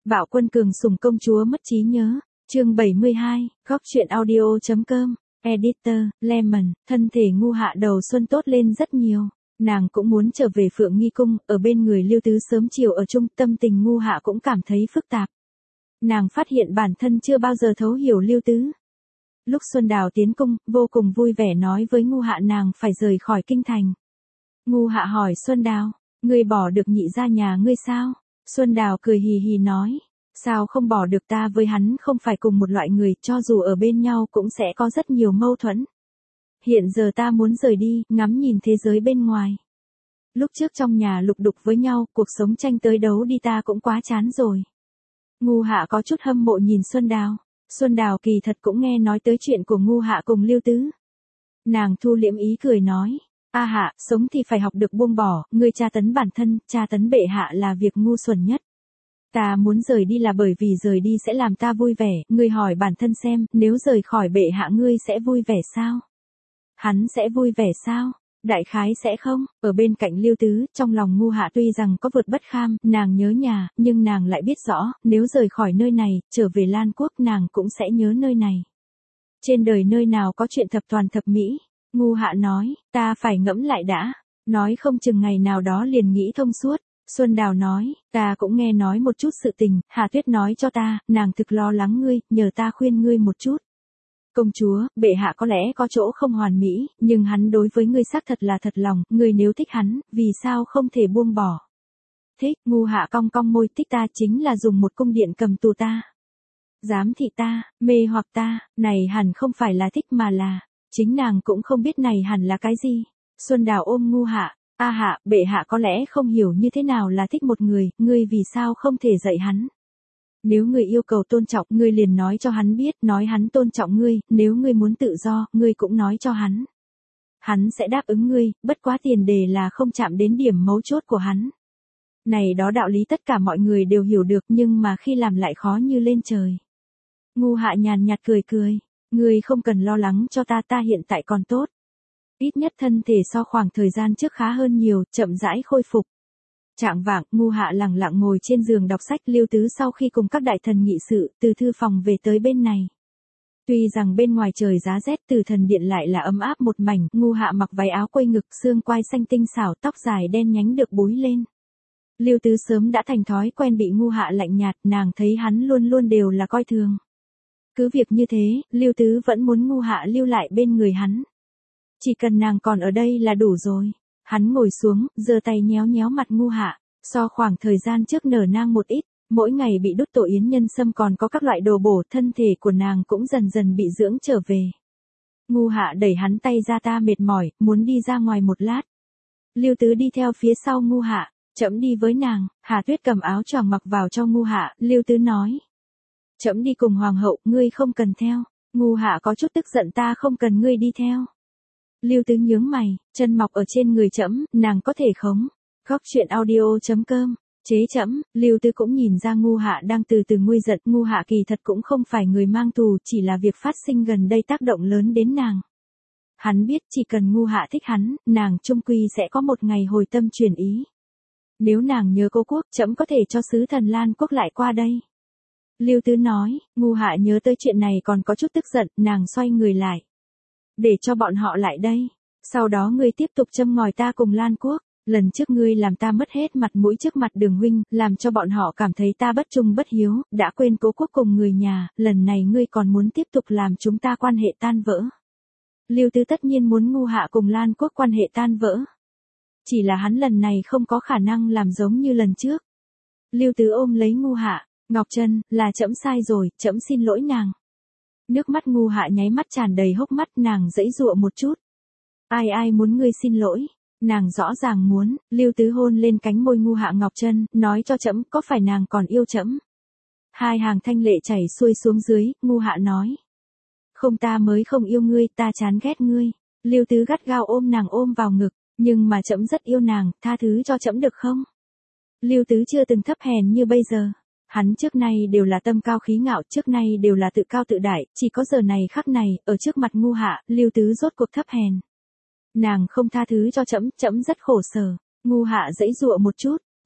Bạo Quân cường sủng công chúa mất trí nhớ. Chương 72, góc truyện audio.com. Editor, Lemon, thân thể Ngu Hạ đầu xuân tốt lên rất nhiều. Nàng cũng muốn trở về Phượng Nghi Cung, ở bên người Lưu Tứ sớm chiều ở chung, tâm tình Ngu Hạ cũng cảm thấy phức tạp. Nàng phát hiện bản thân chưa bao giờ thấu hiểu Lưu Tứ. Lúc Xuân Đào tiến cung, vô cùng vui vẻ nói với Ngu Hạ nàng phải rời khỏi kinh thành. Ngu Hạ hỏi Xuân Đào, ngươi bỏ được nhị gia nhà ngươi sao? Xuân Đào cười hì hì nói, sao không bỏ được, ta với hắn không phải cùng một loại người, cho dù ở bên nhau cũng sẽ có rất nhiều mâu thuẫn. Hiện giờ ta muốn rời đi, ngắm nhìn thế giới bên ngoài. Lúc trước trong nhà lục đục với nhau, cuộc sống tranh tới đấu đi ta cũng quá chán rồi. Ngu Hạ có chút hâm mộ nhìn Xuân Đào. Xuân Đào kỳ thật cũng nghe nói tới chuyện của Ngu Hạ cùng Lưu Tứ. Nàng thu liễm ý cười nói, A Hạ, sống thì phải học được buông bỏ, ngươi tra tấn bản thân, tra tấn bệ hạ là việc ngu xuẩn nhất. Ta muốn rời đi là bởi vì rời đi sẽ làm ta vui vẻ, ngươi hỏi bản thân xem, nếu rời khỏi bệ hạ ngươi sẽ vui vẻ sao? Hắn sẽ vui vẻ sao? Đại khái sẽ không. Ở bên cạnh Lưu Tứ, trong lòng Ngu Hạ tuy rằng có vượt bất kham, nàng nhớ nhà, nhưng nàng lại biết rõ, nếu rời khỏi nơi này, trở về Lan Quốc nàng cũng sẽ nhớ nơi này. Trên đời nơi nào có chuyện thập toàn thập mỹ? Ngu Hạ nói, ta phải ngẫm lại đã, nói không chừng ngày nào đó liền nghĩ thông suốt. Xuân Đào nói, ta cũng nghe nói một chút sự tình, Hà Tuyết nói cho ta, nàng thực lo lắng ngươi, nhờ ta khuyên ngươi một chút. Công chúa, bệ hạ có lẽ có chỗ không hoàn mỹ, nhưng hắn đối với ngươi xác thật là thật lòng, ngươi nếu thích hắn, vì sao không thể buông bỏ? Thích, Ngu Hạ cong cong môi, thích ta chính là dùng một cung điện cầm tù ta. Giám thị ta, mê hoặc ta, này hẳn không phải là thích mà là, chính nàng cũng không biết này hẳn là cái gì. Xuân Đào ôm Ngu Hạ, A Hạ, bệ hạ có lẽ không hiểu như thế nào là thích một người, ngươi vì sao không thể dạy hắn? Nếu ngươi yêu cầu tôn trọng, ngươi liền nói cho hắn biết, nói hắn tôn trọng ngươi, nếu ngươi muốn tự do, ngươi cũng nói cho hắn. Hắn sẽ đáp ứng ngươi, bất quá tiền đề là không chạm đến điểm mấu chốt của hắn. Này đó đạo lý tất cả mọi người đều hiểu được nhưng mà khi làm lại khó như lên trời. Ngu Hạ nhàn nhạt cười cười, ngươi không cần lo lắng cho ta, ta hiện tại còn tốt. Ít nhất thân thể so khoảng thời gian trước khá hơn nhiều, chậm rãi khôi phục. Chạng vạng, Ngu Hạ lẳng lặng ngồi trên giường đọc sách. Lưu Tứ sau khi cùng các đại thần nghị sự, từ thư phòng về tới bên này. Tuy rằng bên ngoài trời giá rét, từ thần điện lại là ấm áp một mảnh, Ngu Hạ mặc váy áo quây ngực, xương quai xanh tinh xảo, tóc dài đen nhánh được búi lên. Lưu Tứ sớm đã thành thói quen bị Ngu Hạ lạnh nhạt, nàng thấy hắn luôn luôn đều là coi thường. Cứ việc như thế, Lưu Tứ vẫn muốn Ngu Hạ lưu lại bên người hắn. Chỉ cần nàng còn ở đây là đủ rồi. Hắn ngồi xuống, giơ tay nhéo nhéo mặt Ngu Hạ, so khoảng thời gian trước nở nang một ít, mỗi ngày bị đút tổ yến nhân sâm còn có các loại đồ bổ, thân thể của nàng cũng dần dần bị dưỡng trở về. Ngu Hạ đẩy hắn tay ra, ta mệt mỏi, muốn đi ra ngoài một lát. Lưu Tứ đi theo phía sau Ngu Hạ, trẫm đi với nàng. Hà Tuyết cầm áo choàng mặc vào cho Ngu Hạ, Lưu Tứ nói. Trẫm đi cùng hoàng hậu, ngươi không cần theo. Ngu Hạ có chút tức giận, ta không cần ngươi đi theo. Lưu Tứ nhướng mày, chân mọc ở trên người trẫm, nàng có thể khống. Góc truyện audio.com, chế trẫm. Lưu Tứ cũng nhìn ra Ngu Hạ đang từ từ nguôi giận, Ngu Hạ kỳ thật cũng không phải người mang tù, chỉ là việc phát sinh gần đây tác động lớn đến nàng. Hắn biết chỉ cần Ngu Hạ thích hắn, nàng chung quy sẽ có một ngày hồi tâm chuyển ý. Nếu nàng nhớ cố quốc, trẫm có thể cho sứ thần Lan Quốc lại qua đây. Lưu Tứ nói, Ngu Hạ nhớ tới chuyện này còn có chút tức giận, nàng xoay người lại. Để cho bọn họ lại đây. Sau đó ngươi tiếp tục châm ngòi ta cùng Lan Quốc. Lần trước ngươi làm ta mất hết mặt mũi trước mặt Đường huynh, làm cho bọn họ cảm thấy ta bất trung bất hiếu, đã quên cố quốc cùng người nhà, lần này ngươi còn muốn tiếp tục làm chúng ta quan hệ tan vỡ. Lưu Tứ tất nhiên muốn Ngu Hạ cùng Lan Quốc quan hệ tan vỡ. Chỉ là hắn lần này không có khả năng làm giống như lần trước. Lưu Tứ ôm lấy Ngu Hạ, Ngọc Trân, là trẫm sai rồi, trẫm xin lỗi nàng. Nước mắt Ngu Hạ nháy mắt tràn đầy hốc mắt, nàng giãy giụa một chút. Ai muốn ngươi xin lỗi? Nàng rõ ràng muốn. Lưu Tứ hôn lên cánh môi Ngu Hạ. Ngọc Trân, nói cho trẫm, có phải nàng còn yêu trẫm? Hai hàng thanh lệ chảy xuôi xuống dưới, Ngu Hạ nói. Không, ta mới không yêu ngươi, ta chán ghét ngươi. Lưu Tứ gắt gao ôm nàng ôm vào ngực, nhưng mà trẫm rất yêu nàng, tha thứ cho trẫm được không? Lưu Tứ chưa từng thấp hèn như bây giờ. Hắn trước nay đều là tâm cao khí ngạo, trước nay đều là tự cao tự đại, chỉ có giờ này khắc này, ở trước mặt Ngu Hạ, Lưu Tứ rốt cuộc thấp hèn. Nàng không tha thứ cho trẫm, trẫm rất khổ sở. Ngu Hạ giãy giụa một chút,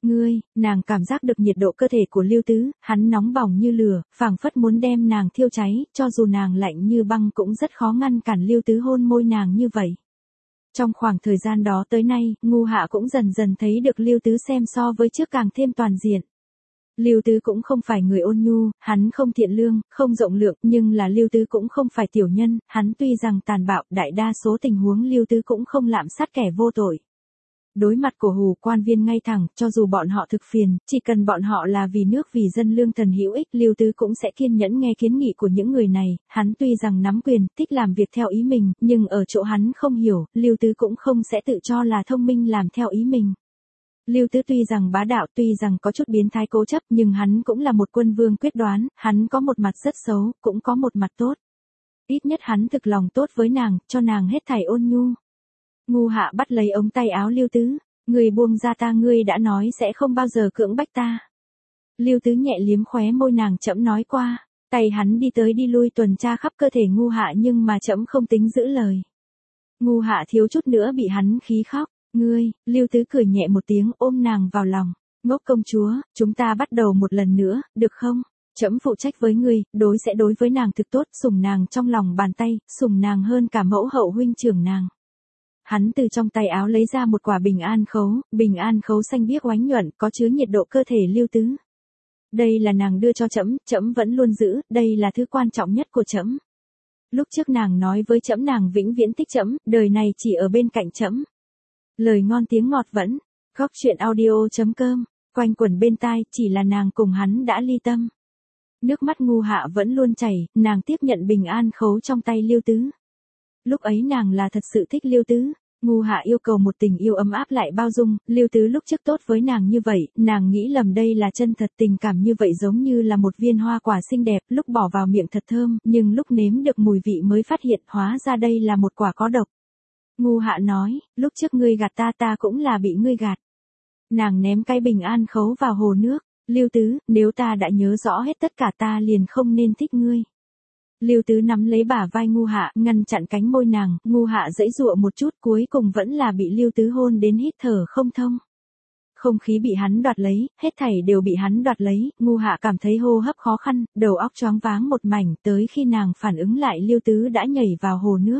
Nàng cảm giác được nhiệt độ cơ thể của Lưu Tứ, hắn nóng bỏng như lửa, phảng phất muốn đem nàng thiêu cháy, cho dù nàng lạnh như băng cũng rất khó ngăn cản Lưu Tứ hôn môi nàng như vậy. Trong khoảng thời gian đó tới nay, Ngu Hạ cũng dần dần thấy được Lưu Tứ xem so với trước càng thêm toàn diện. Lưu Tứ cũng không phải người ôn nhu, hắn không thiện lương, không rộng lượng, nhưng là Lưu Tứ cũng không phải tiểu nhân, hắn tuy rằng tàn bạo, đại đa số tình huống Lưu Tứ cũng không lạm sát kẻ vô tội. Đối mặt của Hù quan viên ngay thẳng, cho dù bọn họ thực phiền, chỉ cần bọn họ là vì nước vì dân lương thần hữu ích, Lưu Tứ cũng sẽ kiên nhẫn nghe kiến nghị của những người này, hắn tuy rằng nắm quyền, thích làm việc theo ý mình, nhưng ở chỗ hắn không hiểu, Lưu Tứ cũng không sẽ tự cho là thông minh làm theo ý mình. Lưu Tứ tuy rằng bá đạo, tuy rằng có chút biến thái cố chấp, nhưng hắn cũng là một quân vương quyết đoán, hắn có một mặt rất xấu, cũng có một mặt tốt. Ít nhất hắn thực lòng tốt với nàng, cho nàng hết thảy ôn nhu. Ngu Hạ bắt lấy ống tay áo Lưu Tứ, "Ngươi buông ra ta, ngươi đã nói sẽ không bao giờ cưỡng bách ta." Lưu Tứ nhẹ liếm khóe môi nàng, "Trẫm nói qua." Tay hắn đi tới đi lui tuần tra khắp cơ thể Ngu Hạ nhưng mà trẫm không tính giữ lời. Ngu Hạ thiếu chút nữa bị hắn khí khóc. Lưu Tứ cười nhẹ một tiếng ôm nàng vào lòng. "Ngốc công chúa, chúng ta bắt đầu một lần nữa, được không? Trẫm phụ trách với ngươi, sẽ đối với nàng thực tốt, sủng nàng trong lòng bàn tay, sủng nàng hơn cả mẫu hậu huynh trưởng nàng." Hắn từ trong tay áo lấy ra một quả bình an khấu xanh biếc oánh nhuận, có chứa nhiệt độ cơ thể Lưu Tứ. "Đây là nàng đưa cho trẫm, trẫm vẫn luôn giữ, đây là thứ quan trọng nhất của trẫm. Lúc trước nàng nói với trẫm nàng vĩnh viễn thích trẫm, đời này chỉ ở bên cạnh trẫm." Lời ngon tiếng ngọt vẫn, góc chuyện audio.com, quanh quẩn bên tai, chỉ là nàng cùng hắn đã ly tâm. Nước mắt Ngu Hạ vẫn luôn chảy, nàng tiếp nhận bình an khấu trong tay Lưu Tứ. Lúc ấy nàng là thật sự thích Lưu Tứ. Ngu Hạ yêu cầu một tình yêu ấm áp lại bao dung, Lưu Tứ lúc trước tốt với nàng như vậy, nàng nghĩ lầm đây là chân thật, tình cảm như vậy giống như là một viên hoa quả xinh đẹp, lúc bỏ vào miệng thật thơm, nhưng lúc nếm được mùi vị mới phát hiện hóa ra đây là một quả có độc. Ngu Hạ nói, "Lúc trước ngươi gạt ta, ta cũng là bị ngươi gạt." Nàng ném cái bình an khấu vào hồ nước. "Lưu Tứ, nếu ta đã nhớ rõ hết tất cả ta liền không nên thích ngươi." Lưu Tứ nắm lấy bả vai Ngu Hạ, ngăn chặn cánh môi nàng, Ngu Hạ giãy giụa một chút, cuối cùng vẫn là bị Lưu Tứ hôn đến hít thở không thông. Không khí bị hắn đoạt lấy, hết thảy đều bị hắn đoạt lấy, Ngu Hạ cảm thấy hô hấp khó khăn, đầu óc choáng váng một mảnh, tới khi nàng phản ứng lại Lưu Tứ đã nhảy vào hồ nước.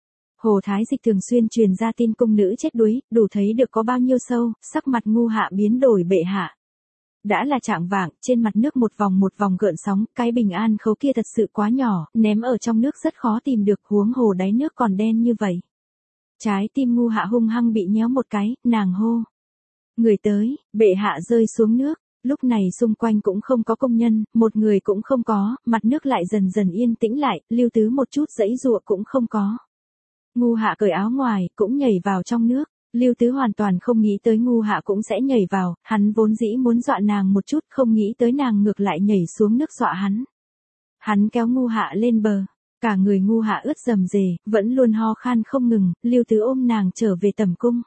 Hồ Thái Dịch thường xuyên truyền ra tin cung nữ chết đuối, đủ thấy được có bao nhiêu sâu, sắc mặt Ngu Hạ biến đổi bệ hạ. Đã là chạng vạng, trên mặt nước một vòng gợn sóng, cái bình an khấu kia thật sự quá nhỏ, ném ở trong nước rất khó tìm được, huống hồ đáy nước còn đen như vậy. Trái tim Ngu Hạ hung hăng bị nhéo một cái, nàng hô. "Người tới." Bệ hạ rơi xuống nước, lúc này xung quanh cũng không có công nhân, một người cũng không có, mặt nước lại dần dần yên tĩnh lại, Lưu Tứ một chút giãy giụa cũng không có. Ngu Hạ cởi áo ngoài, cũng nhảy vào trong nước. Lưu Tứ hoàn toàn không nghĩ tới Ngu Hạ cũng sẽ nhảy vào, hắn vốn dĩ muốn dọa nàng một chút, không nghĩ tới nàng ngược lại nhảy xuống nước dọa hắn. Hắn kéo Ngu Hạ lên bờ, cả người Ngu Hạ ướt rầm rề, vẫn luôn ho khan không ngừng, Lưu Tứ ôm nàng trở về tẩm cung.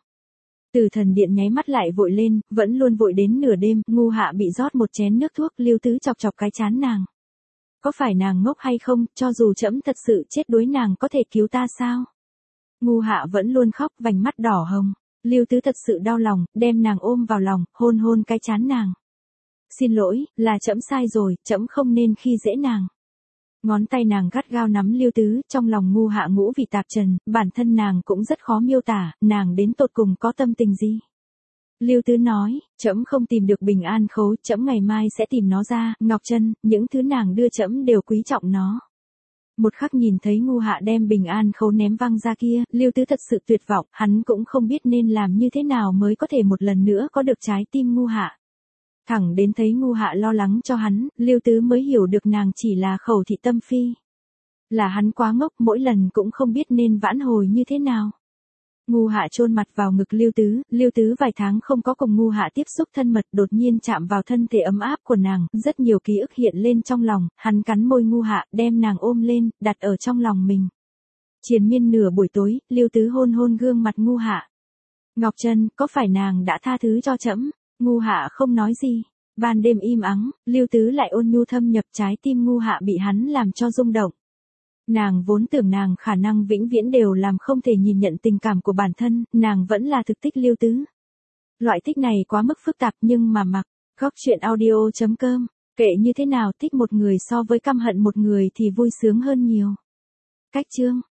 Từ thần điện nháy mắt lại vội lên, vẫn luôn vội đến nửa đêm, Ngu Hạ bị rót một chén nước thuốc, Lưu Tứ chọc chọc cái trán nàng. "Có phải nàng ngốc hay không, cho dù trẫm thật sự chết đuối nàng có thể cứu ta sao?" Ngu Hạ vẫn luôn khóc, vành mắt đỏ hồng. Lưu Tứ thật sự đau lòng, đem nàng ôm vào lòng, hôn hôn cái trán nàng. "Xin lỗi, là trẫm sai rồi, trẫm không nên khi dễ nàng." Ngón tay nàng gắt gao nắm Lưu Tứ, trong lòng Ngu Hạ ngũ vị tạp trần, bản thân nàng cũng rất khó miêu tả, nàng đến tột cùng có tâm tình gì. Lưu Tứ nói, "Trẫm không tìm được bình an khấu, trẫm ngày mai sẽ tìm nó ra, Ngọc Trân, những thứ nàng đưa trẫm đều quý trọng nó." Một khắc nhìn thấy Ngu Hạ đem bình an khấu ném văng ra kia, Lưu Tứ thật sự tuyệt vọng, hắn cũng không biết nên làm như thế nào mới có thể một lần nữa có được trái tim Ngu Hạ. Thẳng đến thấy Ngu Hạ lo lắng cho hắn, Lưu Tứ mới hiểu được nàng chỉ là khẩu thị tâm phi. Là hắn quá ngốc, mỗi lần cũng không biết nên vãn hồi như thế nào. Ngu Hạ chôn mặt vào ngực Lưu Tứ vài tháng không có cùng Ngu Hạ tiếp xúc thân mật, đột nhiên chạm vào thân thể ấm áp của nàng, rất nhiều ký ức hiện lên trong lòng, hắn cắn môi Ngu Hạ, đem nàng ôm lên, đặt ở trong lòng mình. Triền miên nửa buổi tối, Lưu Tứ hôn hôn gương mặt Ngu Hạ. "Ngọc Trân, có phải nàng đã tha thứ cho trẫm?" Ngu Hạ không nói gì. Ban đêm im ắng, Lưu Tứ lại ôn nhu thâm nhập, trái tim Ngu Hạ bị hắn làm cho rung động. Nàng vốn tưởng nàng khả năng vĩnh viễn đều làm không thể nhìn nhận tình cảm của bản thân, nàng vẫn là thực thích Lưu Tứ. Loại thích này quá mức phức tạp nhưng mà mặc. Góc chuyện audio.com. Kệ như thế nào thích một người so với căm hận một người thì vui sướng hơn nhiều. Cách chương.